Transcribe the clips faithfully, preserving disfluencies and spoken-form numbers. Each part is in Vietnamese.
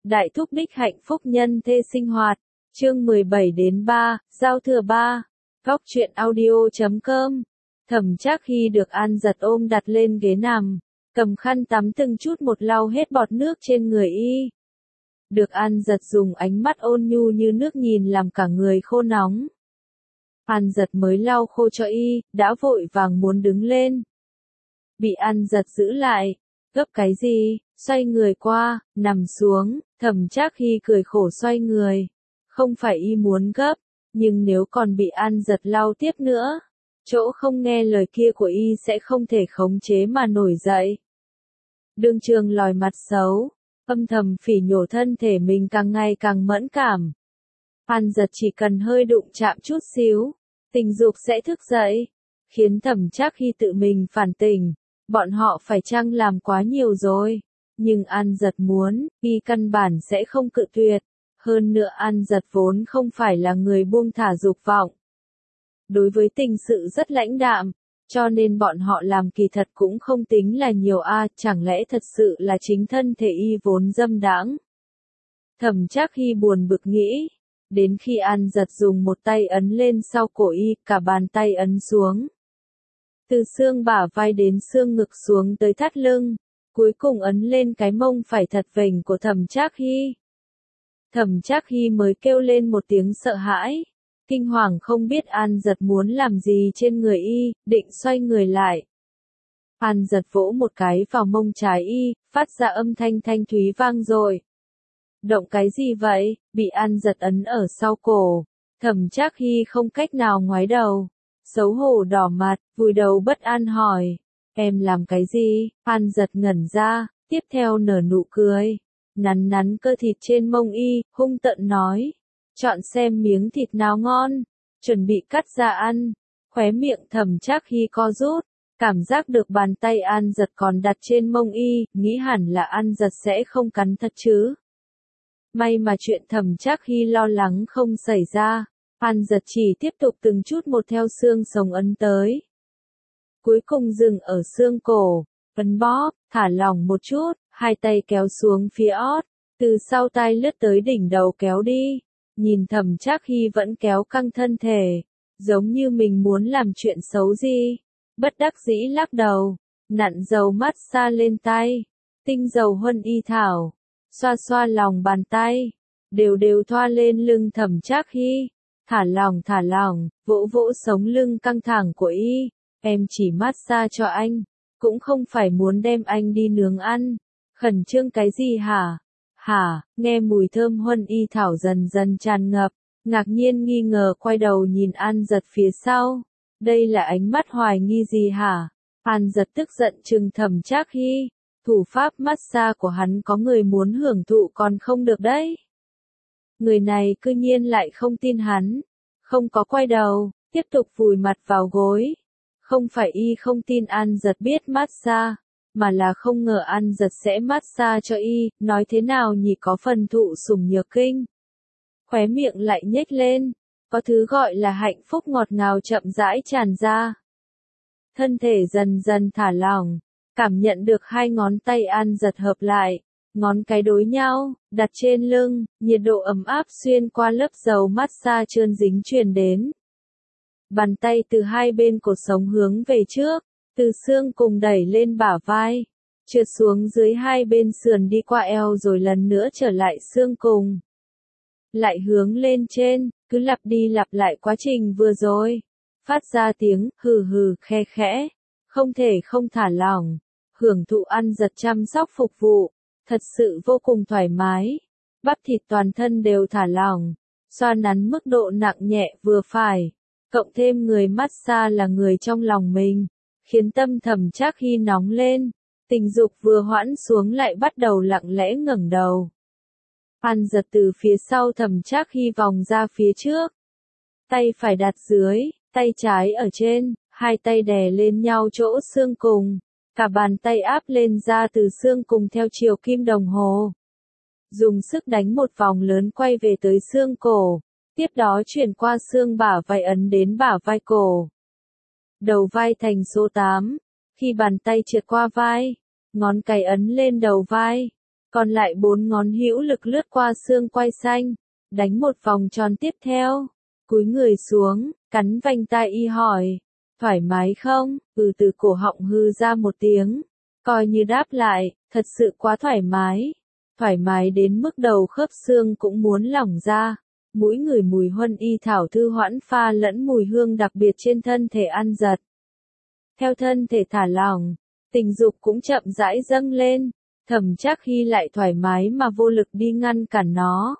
Đại thúc đích hạnh phúc nhân thê sinh hoạt. Chương mười bảy đến ba, giao thừa ba. Góc truyện audio chấm com. Thẩm Trác Hy được An Giật ôm đặt lên ghế nằm, cầm khăn tắm từng chút một lau hết bọt nước trên người y. Được An Giật dùng ánh mắt ôn nhu như nước nhìn làm cả người khô nóng. An Giật mới lau khô cho y, đã vội vàng muốn đứng lên. Bị An Giật giữ lại. Gấp cái gì? Xoay người qua, nằm xuống. Thẩm Trác Hy cười khổ xoay người. Không phải y muốn gấp, nhưng nếu còn bị An Giật lau tiếp nữa, chỗ không nghe lời kia của y sẽ không thể khống chế mà nổi dậy. Đương trường lòi mặt xấu, âm thầm phỉ nhổ thân thể mình càng ngày càng mẫn cảm. An Giật chỉ cần hơi đụng chạm chút xíu, tình dục sẽ thức dậy, khiến Thẩm Trác Hy tự mình phản tỉnh. Bọn họ phải chăng làm quá nhiều rồi? Nhưng An Giật muốn, y căn bản sẽ không cự tuyệt. Hơn nữa An Giật vốn không phải là người buông thả dục vọng. Đối với tình sự rất lãnh đạm, cho nên bọn họ làm kỳ thật cũng không tính là nhiều a, à, chẳng lẽ thật sự là chính thân thể y vốn dâm đãng. Thẩm Trác Hy buồn bực nghĩ, đến khi An Giật dùng một tay ấn lên sau cổ y, cả bàn tay ấn xuống. Từ xương bả vai đến xương ngực xuống tới thắt lưng, cuối cùng ấn lên cái mông phải thật vểnh của Thẩm Trác Hy. Thẩm Trác Hy mới kêu lên một tiếng sợ hãi, kinh hoàng không biết An Giật muốn làm gì trên người y, định xoay người lại. An Giật vỗ một cái vào mông trái y, phát ra âm thanh thanh thúy vang dội. Động cái gì vậy? Bị An Giật ấn ở sau cổ. Thẩm Trác Hy không cách nào ngoái đầu, xấu hổ đỏ mặt, vùi đầu bất an hỏi, em làm cái gì? An Giật ngẩn ra, tiếp theo nở nụ cười, nắn nắn cơ thịt trên mông y, hung tợn nói, chọn xem miếng thịt nào ngon, chuẩn bị cắt ra ăn. Khóe miệng Thẩm Trác Hy co rút, cảm giác được bàn tay An Giật còn đặt trên mông y, nghĩ hẳn là An Giật sẽ không cắn thật chứ. May mà chuyện Thẩm Trác Hy lo lắng không xảy ra. An Giật chỉ tiếp tục từng chút một theo xương sống ấn tới. Cuối cùng dừng ở xương cổ, ấn bóp, thả lỏng một chút, hai tay kéo xuống phía ót, từ sau tai lướt tới đỉnh đầu kéo đi. Nhìn Thẩm Trác Hy vẫn kéo căng thân thể, giống như mình muốn làm chuyện xấu gì. Bất đắc dĩ lắc đầu, nặn dầu massage lên tay, tinh dầu huân y thảo, xoa xoa lòng bàn tay, đều đều thoa lên lưng Thẩm Trác Hy. Thả lỏng thả lỏng, vỗ vỗ sống lưng căng thẳng của y, em chỉ massage cho anh, cũng không phải muốn đem anh đi nướng ăn. Khẩn trương cái gì hả? Hả? Nghe mùi thơm huân y thảo dần dần tràn ngập, ngạc nhiên nghi ngờ quay đầu nhìn An Giật phía sau. Đây là ánh mắt hoài nghi gì hả? An Giật tức giận trừng Thẩm Trác Hy, thủ pháp massage của hắn có người muốn hưởng thụ còn không được đấy. Người này cư nhiên lại không tin hắn, không có quay đầu, tiếp tục vùi mặt vào gối. Không phải y không tin An Giật biết massage, mà là không ngờ An Giật sẽ massage cho y, nói thế nào nhỉ, có phần thụ sủng nhược kinh. Khóe miệng lại nhếch lên, có thứ gọi là hạnh phúc ngọt ngào chậm rãi tràn ra. Thân thể dần dần thả lỏng, cảm nhận được hai ngón tay An Giật hợp lại. Ngón cái đối nhau, đặt trên lưng, nhiệt độ ấm áp xuyên qua lớp dầu massage trơn dính truyền đến. Bàn tay từ hai bên cột sống hướng về trước, từ xương cùng đẩy lên bả vai, trượt xuống dưới hai bên sườn đi qua eo rồi lần nữa trở lại xương cùng. Lại hướng lên trên, cứ lặp đi lặp lại quá trình vừa rồi. Phát ra tiếng hừ hừ khe khẽ, không thể không thả lỏng, hưởng thụ An Giật chăm sóc phục vụ. Thật sự vô cùng thoải mái, bắp thịt toàn thân đều thả lỏng, xoa nắn mức độ nặng nhẹ vừa phải, cộng thêm người massage là người trong lòng mình, khiến tâm Thẩm Trác Hy nóng lên, tình dục vừa hoãn xuống lại bắt đầu lặng lẽ ngẩng đầu. An Giật từ phía sau Thẩm Trác Hy vòng ra phía trước, tay phải đặt dưới, tay trái ở trên, hai tay đè lên nhau chỗ xương cùng. Cả bàn tay áp lên ra từ xương cùng theo chiều kim đồng hồ. Dùng sức đánh một vòng lớn quay về tới xương cổ. Tiếp đó chuyển qua xương bả vai ấn đến bả vai cổ. Đầu vai thành số tám. Khi bàn tay trượt qua vai, ngón cái ấn lên đầu vai. Còn lại bốn ngón hữu lực lướt qua xương quai xanh, đánh một vòng tròn tiếp theo, cúi người xuống, cắn vành tai y hỏi, thoải mái không? Ừ, từ cổ họng hư ra một tiếng, coi như đáp lại, thật sự quá thoải mái, thoải mái đến mức đầu khớp xương cũng muốn lỏng ra. Mũi người mùi huân y thảo thư hoãn pha lẫn mùi hương đặc biệt trên thân thể An Dật. Theo thân thể thả lỏng, tình dục cũng chậm rãi dâng lên, Thẩm Trác Hy lại thoải mái mà vô lực đi ngăn cản nó.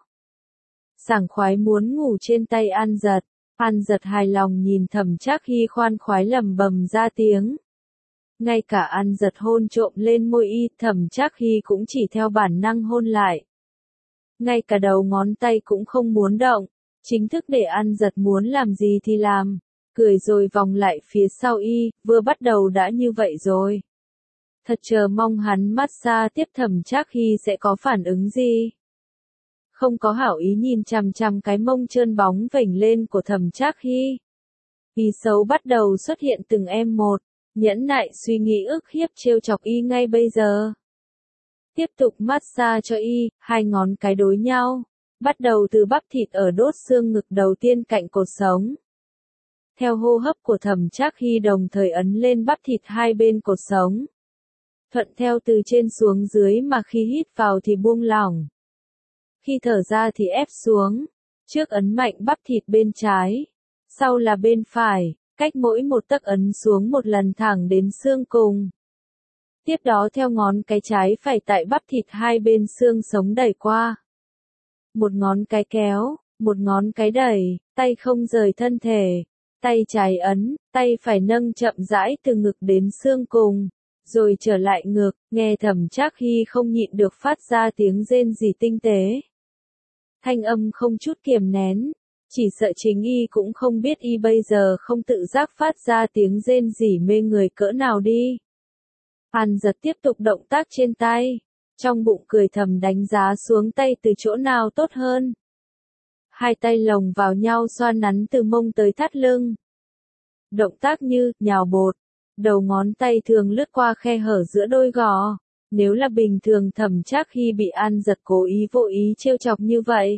Sảng khoái muốn ngủ trên tay An Dật, An Dật hài lòng nhìn Thẩm Trác Hy khoan khoái lẩm bẩm ra tiếng. Ngay cả An Dật hôn trộm lên môi y, Thẩm Trác Hy cũng chỉ theo bản năng hôn lại. Ngay cả đầu ngón tay cũng không muốn động, chính thức để An Dật muốn làm gì thì làm, cười rồi vòng lại phía sau y, vừa bắt đầu đã như vậy rồi. Thật chờ mong hắn massage tiếp Thẩm Trác Hy sẽ có phản ứng gì. Không có hảo ý nhìn chằm chằm cái mông trơn bóng vểnh lên của Thẩm Trác Hy. Ý xấu bắt đầu xuất hiện từng em một, nhẫn nại suy nghĩ ức hiếp trêu chọc y ngay bây giờ. Tiếp tục massage cho y, hai ngón cái đối nhau, bắt đầu từ bắp thịt ở đốt xương ngực đầu tiên cạnh cột sống. Theo hô hấp của Thẩm Trác Hy đồng thời ấn lên bắp thịt hai bên cột sống. Thuận theo từ trên xuống dưới mà khi hít vào thì buông lỏng. Khi thở ra thì ép xuống, trước ấn mạnh bắp thịt bên trái, sau là bên phải, cách mỗi một tấc ấn xuống một lần thẳng đến xương cùng. Tiếp đó theo ngón cái trái phải tại bắp thịt hai bên xương sống đẩy qua. Một ngón cái kéo, một ngón cái đẩy, tay không rời thân thể, tay trái ấn, tay phải nâng chậm rãi từ ngực đến xương cùng, rồi trở lại ngực, nghe Thẩm Trác Hy không nhịn được phát ra tiếng rên rỉ tinh tế. Thanh âm không chút kiềm nén, chỉ sợ chính y cũng không biết y bây giờ không tự giác phát ra tiếng rên rỉ mê người cỡ nào đi. An Dật tiếp tục động tác trên tay, trong bụng cười thầm đánh giá xuống tay từ chỗ nào tốt hơn. Hai tay lồng vào nhau xoa nắn từ mông tới thắt lưng. Động tác như nhào bột, đầu ngón tay thường lướt qua khe hở giữa đôi gò. Nếu là bình thường Thẩm Trác Hy bị An Dật cố ý vô ý trêu chọc như vậy,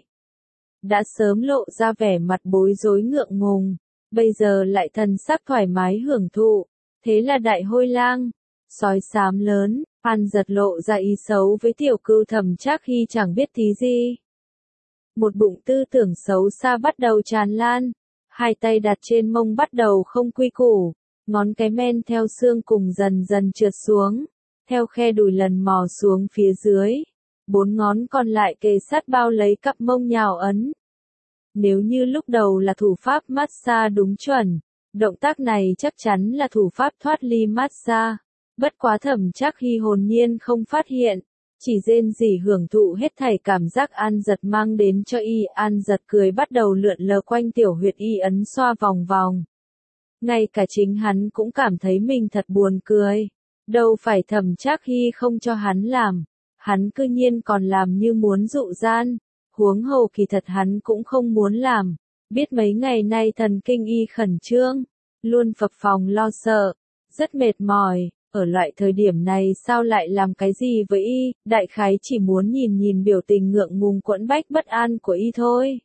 đã sớm lộ ra vẻ mặt bối rối ngượng ngùng, bây giờ lại thần sắc thoải mái hưởng thụ, thế là đại hôi lang, sói xám lớn, An Dật lộ ra ý xấu với tiểu cưu Thẩm Trác Hy chẳng biết tí gì. Một bụng tư tưởng xấu xa bắt đầu tràn lan, hai tay đặt trên mông bắt đầu không quy củ, ngón cái men theo xương cùng dần dần trượt xuống, theo khe đùi lần mò xuống phía dưới, bốn ngón còn lại kề sát bao lấy cặp mông nhào ấn. Nếu như lúc đầu là thủ pháp massage đúng chuẩn, động tác này chắc chắn là thủ pháp thoát ly massage, bất quá Thẩm Trác Hy hồn nhiên không phát hiện, chỉ rên rỉ hưởng thụ hết thảy cảm giác An Dật mang đến cho y. An Dật cười bắt đầu lượn lờ quanh tiểu huyệt y ấn xoa vòng vòng. Ngay cả chính hắn cũng cảm thấy mình thật buồn cười. Đâu phải Thẩm Trác Hy không cho hắn làm, hắn cư nhiên còn làm như muốn dụ gian, huống hồ kỳ thật hắn cũng không muốn làm, biết mấy ngày nay thần kinh y khẩn trương, luôn phập phồng lo sợ, rất mệt mỏi, ở loại thời điểm này sao lại làm cái gì với y, đại khái chỉ muốn nhìn nhìn biểu tình ngượng ngùng quẫn bách bất an của y thôi.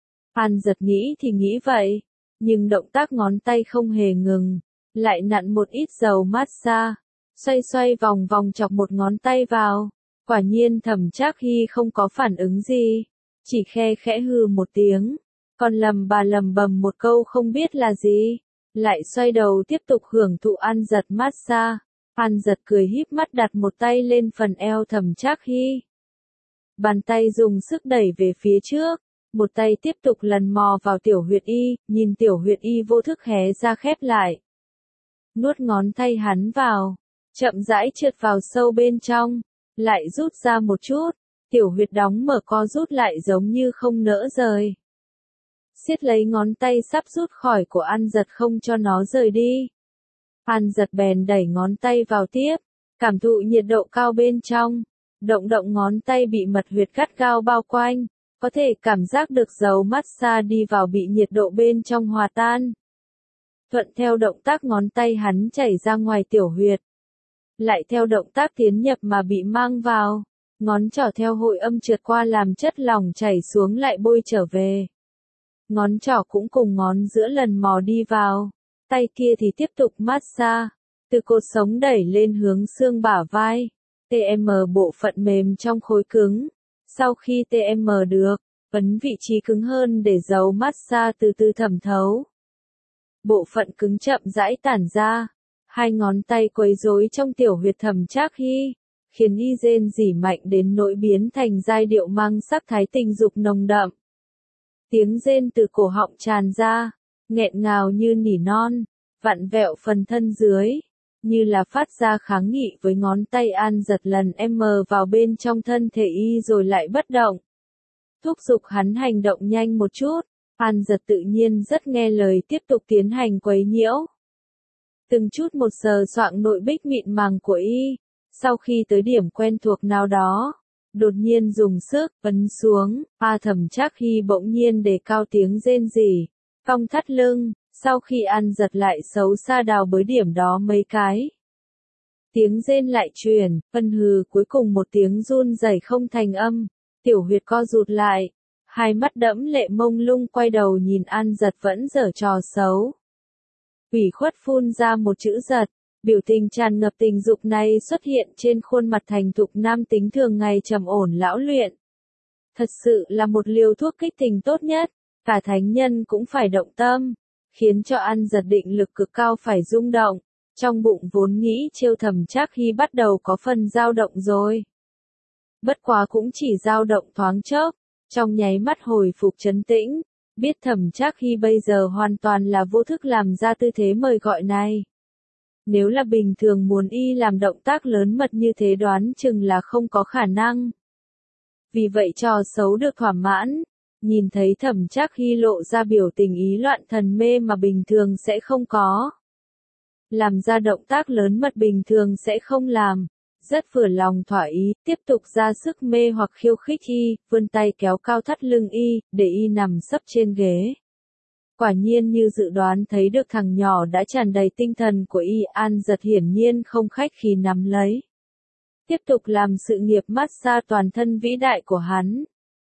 An Dật nghĩ thì nghĩ vậy, nhưng động tác ngón tay không hề ngừng, lại nặn một ít dầu massage. Xoay xoay vòng vòng chọc một ngón tay vào, quả nhiên Thẩm Trác Hy không có phản ứng gì, chỉ khe khẽ hừ một tiếng, còn lầm bà lầm bầm một câu không biết là gì, lại xoay đầu tiếp tục hưởng thụ An Dật massage. An Dật cười híp mắt đặt một tay lên phần eo Thẩm Trác Hy. Bàn tay dùng sức đẩy về phía trước, một tay tiếp tục lần mò vào tiểu huyệt y, nhìn tiểu huyệt y vô thức hé ra khép lại. Nuốt ngón tay hắn vào. Chậm rãi trượt vào sâu bên trong, lại rút ra một chút, tiểu huyệt đóng mở co rút lại giống như không nỡ rời. Siết lấy ngón tay sắp rút khỏi của An Dật không cho nó rời đi. An Dật bèn đẩy ngón tay vào tiếp, cảm thụ nhiệt độ cao bên trong, động động ngón tay bị mật huyệt gắt gao bao quanh, có thể cảm giác được dầu massage đi vào bị nhiệt độ bên trong hòa tan. Thuận theo động tác ngón tay hắn chảy ra ngoài tiểu huyệt. Lại theo động tác tiến nhập mà bị mang vào, Ngón trỏ theo hội âm trượt qua làm chất lỏng chảy xuống lại bôi trở về. Ngón trỏ cũng cùng ngón giữa lần mò đi vào. Tay kia thì tiếp tục massage. Từ cột sống đẩy lên hướng xương bả vai. tê em bộ phận mềm trong khối cứng. Sau khi tê em được, ấn vị trí cứng hơn để dấu massage từ từ thẩm thấu. Bộ phận cứng chậm rãi tản ra. Hai ngón tay quấy rối trong tiểu huyệt thẩm trác hy, khiến y rên rỉ mạnh đến nỗi biến thành giai điệu mang sắc thái tình dục nồng đậm. Tiếng rên từ cổ họng tràn ra, nghẹn ngào như nỉ non, vặn vẹo phần thân dưới, như là phát ra kháng nghị với ngón tay An giật lần em vào bên trong thân thể y rồi lại bất động. Thúc giục hắn hành động nhanh một chút, An giật tự nhiên rất nghe lời tiếp tục tiến hành quấy nhiễu. Từng chút một sờ soạng nội bích mịn màng của y, sau khi tới điểm quen thuộc nào đó, đột nhiên dùng sức, ấn xuống, A Thẩm Trác Hy bỗng nhiên đề cao tiếng rên rỉ, cong thắt lưng, sau khi An giật lại xấu xa đào bới điểm đó mấy cái. Tiếng rên lại truyền, phân hừ cuối cùng một tiếng run rẩy không thành âm, tiểu huyệt co rụt lại, hai mắt đẫm lệ mông lung quay đầu nhìn An giật vẫn giở trò xấu. Ủy khuất phun ra một chữ giật, biểu tình tràn ngập tình dục này xuất hiện trên khuôn mặt thành thục nam tính thường ngày trầm ổn lão luyện. Thật sự là một liều thuốc kích tình tốt nhất, cả thánh nhân cũng phải động tâm, khiến cho An giật định lực cực cao phải rung động, trong bụng vốn nghĩ Chiêu Thẩm Trác Hy bắt đầu có phần dao động rồi. Bất quá cũng chỉ dao động thoáng chốc, trong nháy mắt hồi phục trấn tĩnh. Biết Thẩm Trác Hy bây giờ hoàn toàn là vô thức làm ra tư thế mời gọi này. Nếu là bình thường muốn y làm động tác lớn mật như thế đoán chừng là không có khả năng. Vì vậy trò xấu được thỏa mãn, nhìn thấy Thẩm Trác Hy lộ ra biểu tình ý loạn thần mê mà bình thường sẽ không có. Làm ra động tác lớn mật bình thường sẽ không làm. Rất vừa lòng thỏa ý, tiếp tục ra sức mê hoặc khiêu khích y, vươn tay kéo cao thắt lưng y, để y nằm sấp trên ghế. Quả nhiên như dự đoán thấy được thằng nhỏ đã tràn đầy tinh thần của y, An giật hiển nhiên không khách khí nắm lấy. Tiếp tục làm sự nghiệp massage toàn thân vĩ đại của hắn.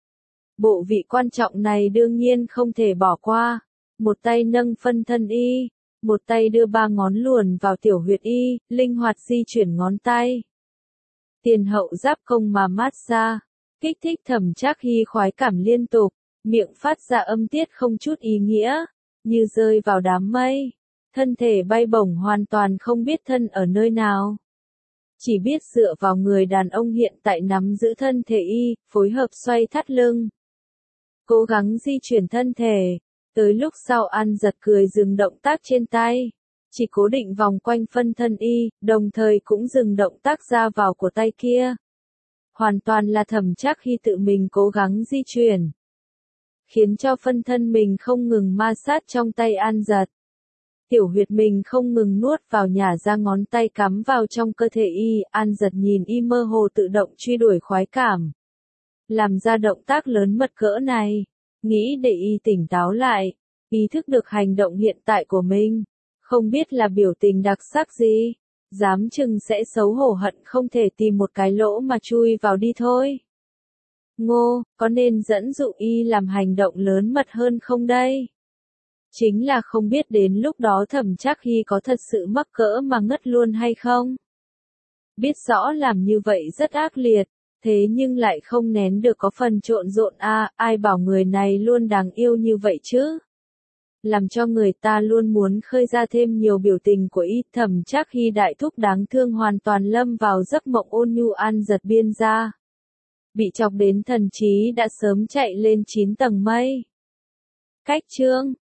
Bộ vị quan trọng này đương nhiên không thể bỏ qua. Một tay nâng phân thân y, một tay đưa ba ngón luồn vào tiểu huyệt y, linh hoạt di chuyển ngón tay. Tiền hậu giáp công mà massage, kích thích Thẩm Trác Hy khoái cảm liên tục, miệng phát ra âm tiết không chút ý nghĩa, như rơi vào đám mây, thân thể bay bổng hoàn toàn không biết thân ở nơi nào. Chỉ biết dựa vào người đàn ông hiện tại nắm giữ thân thể y, phối hợp xoay thắt lưng. Cố gắng di chuyển thân thể, tới lúc sau An giật cười dừng động tác trên tay. Chỉ cố định vòng quanh phân thân y, đồng thời cũng dừng động tác ra vào của tay kia. Hoàn toàn là Thẩm Trác Hy tự mình cố gắng di chuyển, khiến cho phân thân mình không ngừng ma sát trong tay An giật. Tiểu huyệt mình không ngừng nuốt vào nhả ra ngón tay cắm vào trong cơ thể y, An giật nhìn y mơ hồ tự động truy đuổi khoái cảm. Làm ra động tác lớn mật cỡ này, nghĩ để y tỉnh táo lại, ý thức được hành động hiện tại của mình. Không biết là biểu tình đặc sắc gì, dám chừng sẽ xấu hổ hận không thể tìm một cái lỗ mà chui vào đi thôi. Ngô, có nên dẫn dụ y làm hành động lớn mật hơn không đây? Chính là không biết đến lúc đó Thẩm Trác Hy có thật sự mắc cỡ mà ngất luôn hay không? Biết rõ làm như vậy rất ác liệt, thế nhưng lại không nén được có phần trộn rộn a, à, ai bảo người này luôn đáng yêu như vậy chứ? Làm cho người ta luôn muốn khơi ra thêm nhiều biểu tình của y. Thẩm Trác Hy đại thúc đáng thương hoàn toàn lâm vào giấc mộng ôn nhu. An giật biên ra. Bị chọc đến thần trí đã sớm chạy lên chín tầng mây. Cách chương